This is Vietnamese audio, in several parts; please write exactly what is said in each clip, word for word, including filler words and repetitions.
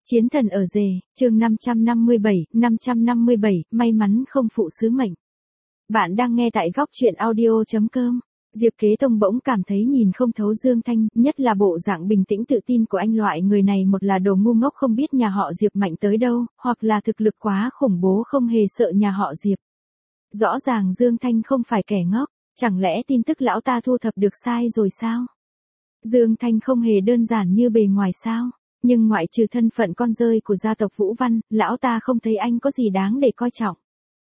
Chiến thần ở rể, chương năm trăm năm mươi bảy, năm trăm năm mươi bảy, may mắn không phụ sứ mệnh. Bạn đang nghe tại góc truyện audio chấm com. Diệp Kế Tông bỗng cảm thấy nhìn không thấu Dương Thanh, nhất là bộ dạng bình tĩnh tự tin của anh, loại người này một là đồ ngu ngốc không biết nhà họ Diệp mạnh tới đâu, hoặc là thực lực quá khủng bố không hề sợ nhà họ Diệp. Rõ ràng Dương Thanh không phải kẻ ngốc, chẳng lẽ tin tức lão ta thu thập được sai rồi sao? Dương Thanh không hề đơn giản như bề ngoài sao? Nhưng ngoại trừ thân phận con rơi của gia tộc Vũ Văn, lão ta không thấy anh có gì đáng để coi trọng.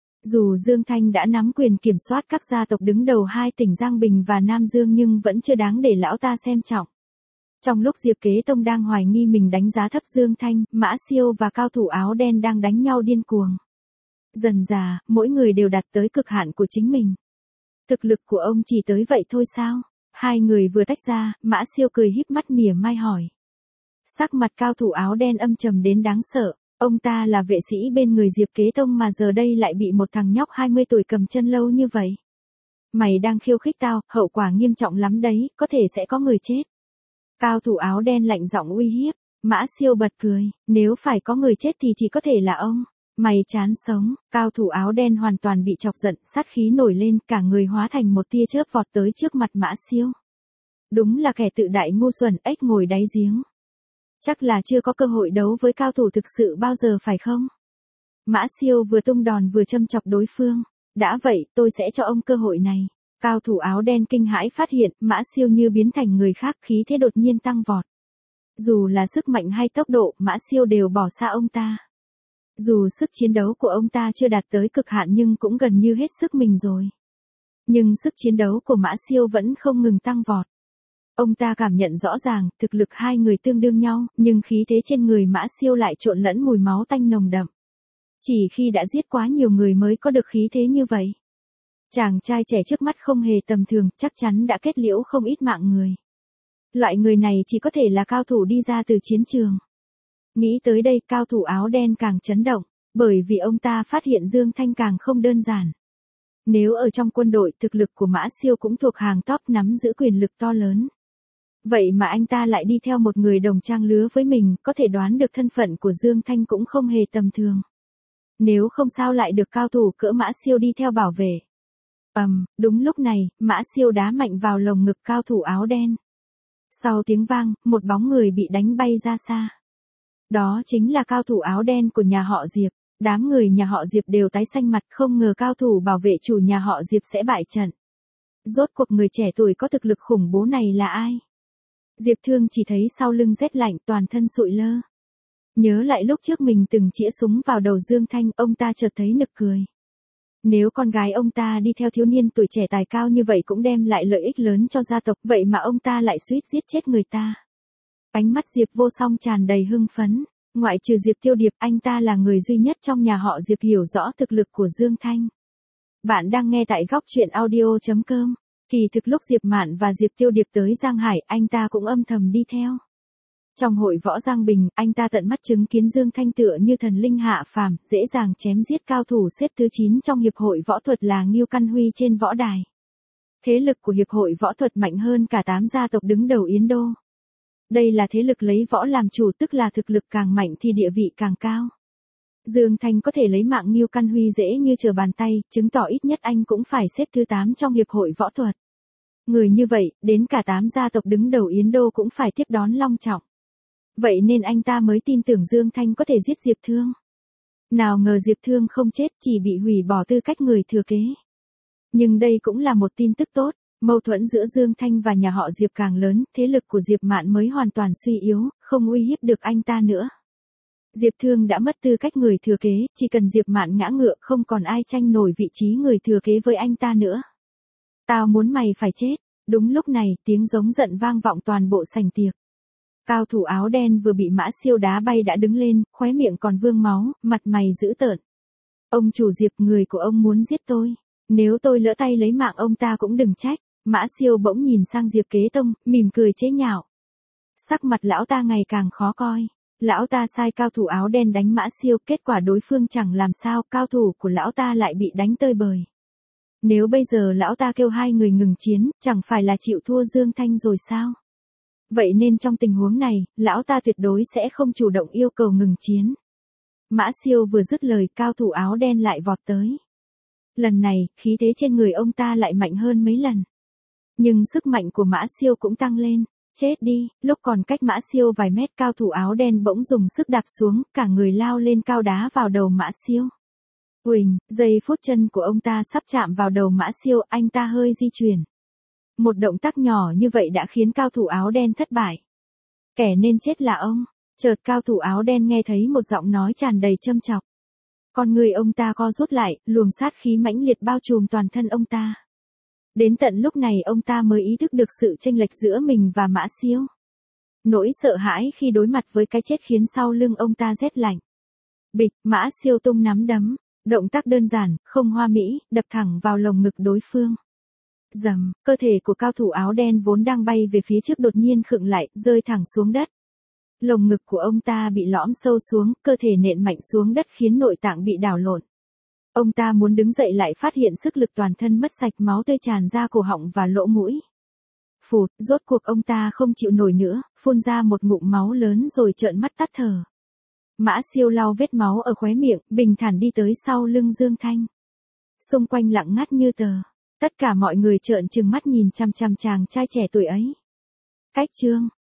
Dù Dương Thanh đã nắm quyền kiểm soát các gia tộc đứng đầu hai tỉnh Giang Bình và Nam Dương nhưng vẫn chưa đáng để lão ta xem trọng. Trong lúc Diệp Kế Tông đang hoài nghi mình đánh giá thấp Dương Thanh, Mã Siêu và cao thủ áo đen đang đánh nhau điên cuồng. Dần dà, mỗi người đều đạt tới cực hạn của chính mình. Thực lực của ông chỉ tới vậy thôi sao? Hai người vừa tách ra, Mã Siêu cười híp mắt mỉa mai hỏi. Sắc mặt cao thủ áo đen âm trầm đến đáng sợ, ông ta là vệ sĩ bên người Diệp Kế Tông mà giờ đây lại bị một thằng nhóc hai mươi tuổi cầm chân lâu như vậy. Mày đang khiêu khích tao, hậu quả nghiêm trọng lắm đấy, có thể sẽ có người chết. Cao thủ áo đen lạnh giọng uy hiếp, Mã Siêu bật cười, nếu phải có người chết thì chỉ có thể là ông. Mày chán sống, cao thủ áo đen hoàn toàn bị chọc giận, sát khí nổi lên, cả người hóa thành một tia chớp vọt tới trước mặt Mã Siêu. Đúng là kẻ tự đại ngu xuẩn, ếch ngồi đáy giếng. Chắc là chưa có cơ hội đấu với cao thủ thực sự bao giờ phải không? Mã Siêu vừa tung đòn vừa châm chọc đối phương. Đã vậy, tôi sẽ cho ông cơ hội này. Cao thủ áo đen kinh hãi phát hiện, Mã Siêu như biến thành người khác, khí thế đột nhiên tăng vọt. Dù là sức mạnh hay tốc độ, Mã Siêu đều bỏ xa ông ta. Dù sức chiến đấu của ông ta chưa đạt tới cực hạn nhưng cũng gần như hết sức mình rồi. Nhưng sức chiến đấu của Mã Siêu vẫn không ngừng tăng vọt. Ông ta cảm nhận rõ ràng, thực lực hai người tương đương nhau, nhưng khí thế trên người Mã Siêu lại trộn lẫn mùi máu tanh nồng đậm. Chỉ khi đã giết quá nhiều người mới có được khí thế như vậy. Chàng trai trẻ trước mắt không hề tầm thường, chắc chắn đã kết liễu không ít mạng người. Loại người này chỉ có thể là cao thủ đi ra từ chiến trường. Nghĩ tới đây, cao thủ áo đen càng chấn động, bởi vì ông ta phát hiện Dương Thanh càng không đơn giản. Nếu ở trong quân đội, thực lực của Mã Siêu cũng thuộc hàng top nắm giữ quyền lực to lớn. Vậy mà anh ta lại đi theo một người đồng trang lứa với mình, có thể đoán được thân phận của Dương Thanh cũng không hề tầm thường. Nếu không sao lại được cao thủ cỡ Mã Siêu đi theo bảo vệ. Ầm, um, đúng lúc này, Mã Siêu đá mạnh vào lồng ngực cao thủ áo đen. Sau tiếng vang, một bóng người bị đánh bay ra xa. Đó chính là cao thủ áo đen của nhà họ Diệp. Đám người nhà họ Diệp đều tái xanh mặt, không ngờ cao thủ bảo vệ chủ nhà họ Diệp sẽ bại trận. Rốt cuộc người trẻ tuổi có thực lực khủng bố này là ai? Diệp Thương chỉ thấy sau lưng rét lạnh, toàn thân sụi lơ. Nhớ lại lúc trước mình từng chĩa súng vào đầu Dương Thanh, ông ta chợt thấy nực cười. Nếu con gái ông ta đi theo thiếu niên tuổi trẻ tài cao như vậy cũng đem lại lợi ích lớn cho gia tộc, vậy mà ông ta lại suýt giết chết người ta. Ánh mắt Diệp Vô Song tràn đầy hưng phấn. Ngoại trừ Diệp Tiêu Điệp, anh ta là người duy nhất trong nhà họ Diệp hiểu rõ thực lực của Dương Thanh. Bạn đang nghe tại góc truyện audio chấm com. Kỳ thực lúc Diệp Mạn và Diệp Tiêu Điệp tới Giang Hải, anh ta cũng âm thầm đi theo. Trong hội võ Giang Bình, anh ta tận mắt chứng kiến Dương Thanh tựa như thần linh hạ phàm, dễ dàng chém giết cao thủ xếp thứ chín trong hiệp hội võ thuật là Ngưu Căn Huy trên võ đài. Thế lực của hiệp hội võ thuật mạnh hơn cả tám gia tộc đứng đầu Yến Đô. Đây là thế lực lấy võ làm chủ, tức là thực lực càng mạnh thì địa vị càng cao. Dương Thanh có thể lấy mạng Ngưu Căn Huy dễ như trở bàn tay, chứng tỏ ít nhất anh cũng phải xếp thứ tám trong hiệp hội võ thuật. Người như vậy, đến cả tám gia tộc đứng đầu Yến Đô cũng phải tiếp đón long trọng. Vậy nên anh ta mới tin tưởng Dương Thanh có thể giết Diệp Thương. Nào ngờ Diệp Thương không chết, chỉ bị hủy bỏ tư cách người thừa kế. Nhưng đây cũng là một tin tức tốt. Mâu thuẫn giữa Dương Thanh và nhà họ Diệp càng lớn, thế lực của Diệp Mạn mới hoàn toàn suy yếu, không uy hiếp được anh ta nữa. Diệp Thương đã mất tư cách người thừa kế, chỉ cần Diệp Mạn ngã ngựa không còn ai tranh nổi vị trí người thừa kế với anh ta nữa. Tao muốn mày phải chết. Đúng lúc này, tiếng giống giận vang vọng toàn bộ sảnh tiệc. Cao thủ áo đen vừa bị Mã Siêu đá bay đã đứng lên, khóe miệng còn vương máu, mặt mày dữ tợn. Ông chủ Diệp, người của ông muốn giết tôi. Nếu tôi lỡ tay lấy mạng ông ta cũng đừng trách. Mã Siêu bỗng nhìn sang Diệp Kế Tông, mỉm cười chế nhạo. Sắc mặt lão ta ngày càng khó coi. Lão ta sai cao thủ áo đen đánh Mã Siêu, kết quả đối phương chẳng làm sao, cao thủ của lão ta lại bị đánh tơi bời. Nếu bây giờ lão ta kêu hai người ngừng chiến, chẳng phải là chịu thua Dương Thanh rồi sao? Vậy nên trong tình huống này, lão ta tuyệt đối sẽ không chủ động yêu cầu ngừng chiến. Mã Siêu vừa dứt lời, cao thủ áo đen lại vọt tới. Lần này, khí thế trên người ông ta lại mạnh hơn mấy lần. Nhưng sức mạnh của Mã Siêu cũng tăng lên. Chết đi, lúc còn cách Mã Siêu vài mét, cao thủ áo đen bỗng dùng sức đạp xuống, cả người lao lên cao đá vào đầu Mã Siêu. Uỳnh, giây phút chân của ông ta sắp chạm vào đầu Mã Siêu, anh ta hơi di chuyển. Một động tác nhỏ như vậy đã khiến cao thủ áo đen thất bại. Kẻ nên chết là ông. Chợt cao thủ áo đen nghe thấy một giọng nói tràn đầy châm chọc. Con người ông ta co rút lại, luồng sát khí mãnh liệt bao trùm toàn thân ông ta. Đến tận lúc này ông ta mới ý thức được sự chênh lệch giữa mình và Mã Siêu. Nỗi sợ hãi khi đối mặt với cái chết khiến sau lưng ông ta rét lạnh. Bịch, Mã Siêu tung nắm đấm, động tác đơn giản, không hoa mỹ, đập thẳng vào lồng ngực đối phương. Rầm, cơ thể của cao thủ áo đen vốn đang bay về phía trước đột nhiên khựng lại, rơi thẳng xuống đất. Lồng ngực của ông ta bị lõm sâu xuống, cơ thể nện mạnh xuống đất khiến nội tạng bị đảo lộn. Ông ta muốn đứng dậy lại phát hiện sức lực toàn thân mất sạch, máu tươi tràn ra cổ họng và lỗ mũi. Phụt, rốt cuộc ông ta không chịu nổi nữa, phun ra một ngụm máu lớn rồi trợn mắt tắt thở. Mã Siêu lau vết máu ở khóe miệng, bình thản đi tới sau lưng Dương Thanh. Xung quanh lặng ngắt như tờ. Tất cả mọi người trợn trừng mắt nhìn chằm chằm chàng trai trẻ tuổi ấy. Cách chương